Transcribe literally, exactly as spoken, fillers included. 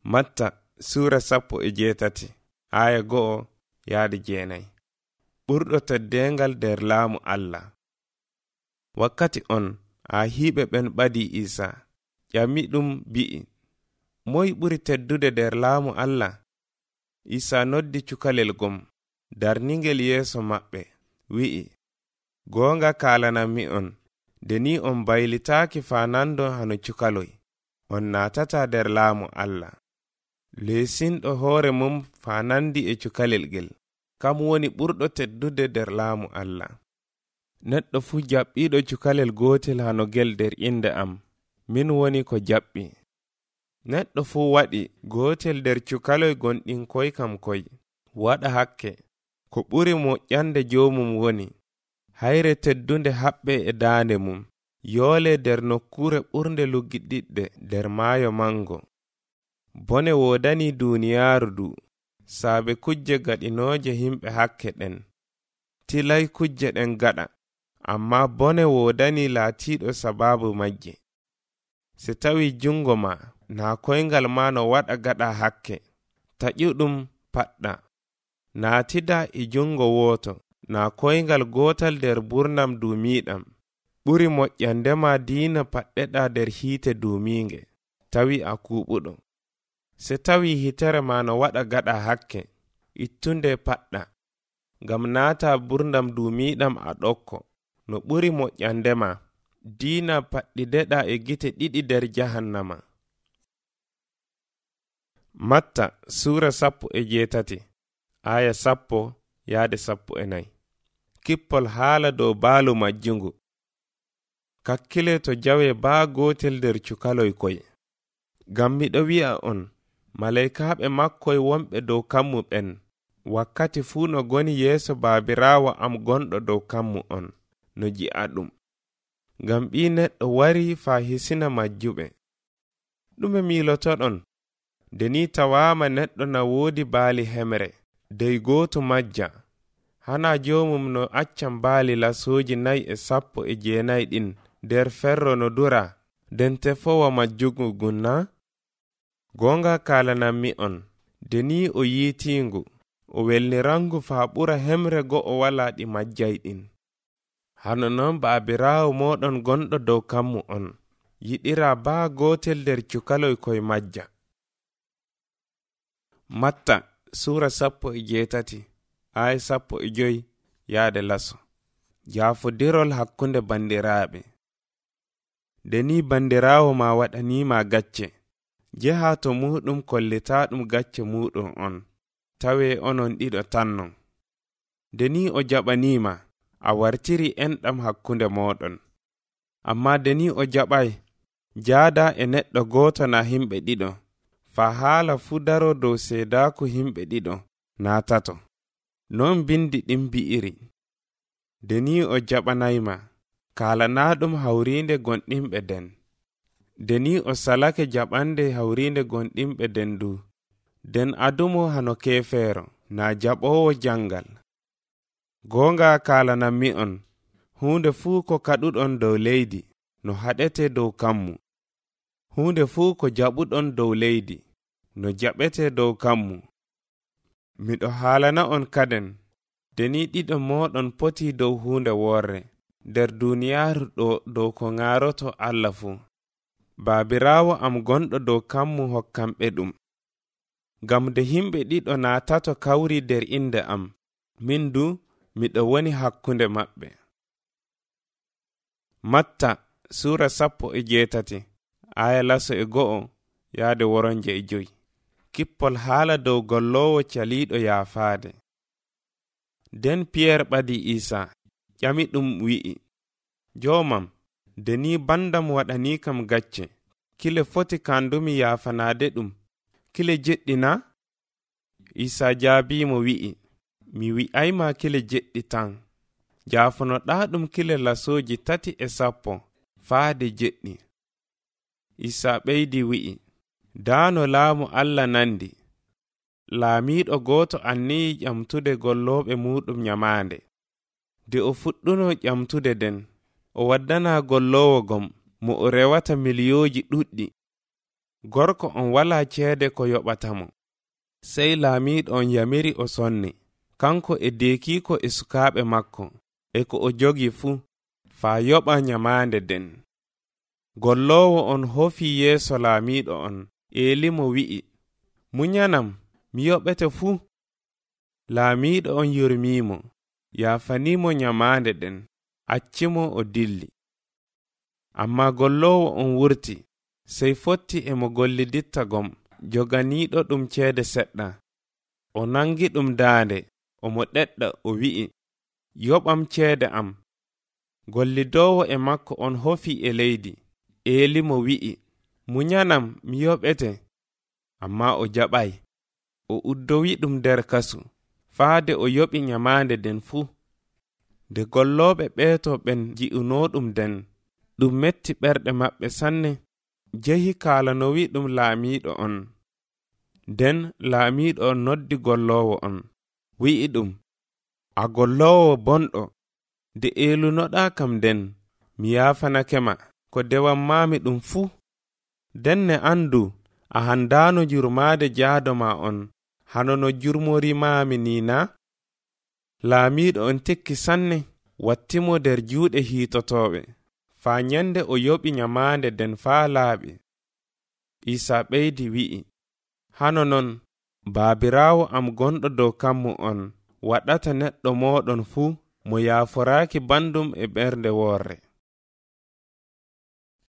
Matta sura sappo e jeetati aya go'o yaade jeenay. Ɓurɗo teddengal der laamu Allah. Wakkati on a hiɓe ɓen ɓadi Isa ƴami ɗum bi'i, moy ɓuri teddude der laamu Allah? Isa noddi cukalel gom darningel yeeso maɓɓe wi'i, goonga kalanammi on, deni on baylitaaki fanando hano cukaloy, on natata der laamu Allah. Leesinɗo hoore mum fanandi e cukalel gel, kam woni ɓurɗo teddude der laamu Allah. Neɗɗo fu jaɓɓiɗo cukalel gotel hano gel der inde am, min woni ko jaɓɓi. Neɗɗo fu waɗi gotel der cukaloy gonɗin koy kam koy, waɗa hakke, ko ɓuri moƴƴande jomum woni, hayre teddunde haɓɓe e daande mum, yoole der nokkure ɓurnde luggiɗiɗɗe der maayo mango. Bone wodani duniyaaru du, saabe kujje gaɗinooje himɓe hakke ɗen. Tilay kujje ɗen gaɗa, amma bone wodani laatiiɗo sababu majje. Se tawi jungo ma, na koyngal ma no waɗa gaɗa hakke, taƴuɗum paɗɗa. Naatida e jungo woto, na koyngal gotal der burnam duumiiɗam. Ɓuri moƴƴandema diina paɗɗeɗa der hiite duumiinge, tawi a kuuɓuɗo. Se tawi hitere ma no waɗa gaɗa hakke, ittunde paɗɗa, ngam naata burnam duumiiɗam a ɗokko, no ɓuri moƴƴandema, diina paɗɗideɗa e gite ɗiɗi der jahannama. Matta sura sappo e jeetati aya sappo yaade sappo e nayi. Kippol haala dow baalu majjungu. Kakkile to jawe baa gotel der cukaloy koy. Gam miɗo wi'a on, malaikaɓe makkoy wonɓe dow kammu ɓen, wakkati fuu no goni yeeso baabiraawo am gonɗo dow kammu on, no ji'a ɗum. Gam ɓi neɗɗo wari faa hisina majjuɓe. Ɗume miilotoɗon? Deni tawama neɗɗo na woodi baali hemre, dey gooto majja, hana jomum no accan baali lasooji nayi e sappo e jeenayi ɗin der ferro no dura, den tefowa majjugu gunna? Gonga kalanammi on, deni o yiitingu, o welnirangu faa ɓura hemre go'o wala ɗi majjay ɗin. Hano non baabiraawo moɗon gonɗo dow kammu on, yiɗira baa gotel der cukaloy koy majja. Matta sura sappo e jeetati aya sappo e joyi yaade laso. Jaafodirol hakkunde bandiraaɓe. Deni bandiraawo ma waɗanima gacce, jeha to muɗum kollita ɗum gacce muɗum on, tawe onon ɗiɗo tannon. Deni o jaɓanima, a wartiri enɗam hakkunde moɗon. Amma deni o jaɓay, jaada e neɗɗo goto na himɓe ɗiɗo, fa haala fu daro dow seedaku himɓe ɗiɗo na tato. Non bindi ɗin bi'iri. Deni o jaɓanayma, kalana ɗum hawrinde gonɗinɓe den. Deni o salake jaɓande hawrinde gonɗinɓe den du, den adumo hano kefeero, na jaɓowo jangal. Gonga kalanammi on, hunde fuu ko kaɗuɗon dow leydi, no haɗete dow kammu. Hunde fuu ko jaɓuɗon dow leydi, no jaɓete dow kammu. Miɗo haalana on kaden, deni ɗiɗo moɗon poti dow hunde worre, der duniyaaru ɗo dow ko ŋaaroto Allah fu. Baabiraawo am gonɗo dow kammu hokkamɓe ɗum. Gam de himɓe ɗiɗo na tato kawri der inde am, min du miɗo woni hakkunde maɓɓe. Matta sura sappo e jeetati aya laso e go'o yaade woronje e joyi. Kippol haala dow gollowo caliiɗo yaafaade. Den Piyeer ɓadi Isa, ƴami ɗum wi'i, Joomam, deni bandam waɗani kam gacce, kile foti kandumi yaafanaade ɗum, kile jeɗɗi na? Isa jaabimo wi'i, mi wi'ayma kile jeɗɗi tan, jaafonoɗa ɗum kile lasooji tati e sappo, faade jeɗɗi. Isa ɓeydi wi'i, daano laamu Allah nandi, laamiiɗo gooto anniyi ƴamtude gollooɓe muɗum nyamaande. De o fuɗɗuno ƴamtude den, o waddana golloowo gom mo o rewata miliyooji ɗuɗɗi. gorko on wala ceede ko yoɓatamo. Sey laamiiɗo on yamiri o sonni, kanko e deekiiko e sukaaɓe makko, e ko o jogi fuu, faa yoɓa nyamaande den. Golloowo on hofii yeeso laamiiɗo on, Eeli mo wi'i, munyanam, mi yoɓete fuu. Laamiiɗo on yurmiimo, yaafaniimo nyamaande den, accimo o dilli. Amma golloowo on wurti, sey fotti e mo golliditta gom, joganiiɗo ɗum ceede seɗɗa. O nangi ɗum daande, o mo ɗeɗɗa o wi'i, yoɓam ceede am. Gollidoowo e makko on hofii e leydi. Eeli mo wi'i, munyanam, mi yoɓete. Amma o jaɓay. O uddowi ɗum nder kasu, faade o yoɓi nyamaande den fuu. Nde gollooɓe ɓeeto ɓen ji'unoo ɗum den, ɗum metti ɓerɗe maɓɓe sanne, jehi kaalanowi ɗum laamiiɗo on. Nden laamiiɗo on noddi golloowo on, wi'i ɗum, a golloowo bonɗo, nde eelunoɗaa kam den, mi yaafanakema ko dewammaami ɗum fuu. Denne andu a handaano jurmaade jaado ma on, hano no jurmorimaami ni na? Laamiiɗo on tekki sanne, wattimo nder juuɗe hiitotooɓe, faa nyande o yoɓi nyamaande den faa laaɓi. Isaa ɓeydi wi'i, hano non, baabiraawo am gonɗo dow kammu on, waɗata neɗɗo mooɗon fuu mo yaaforaaki bandum e ɓernde woorre.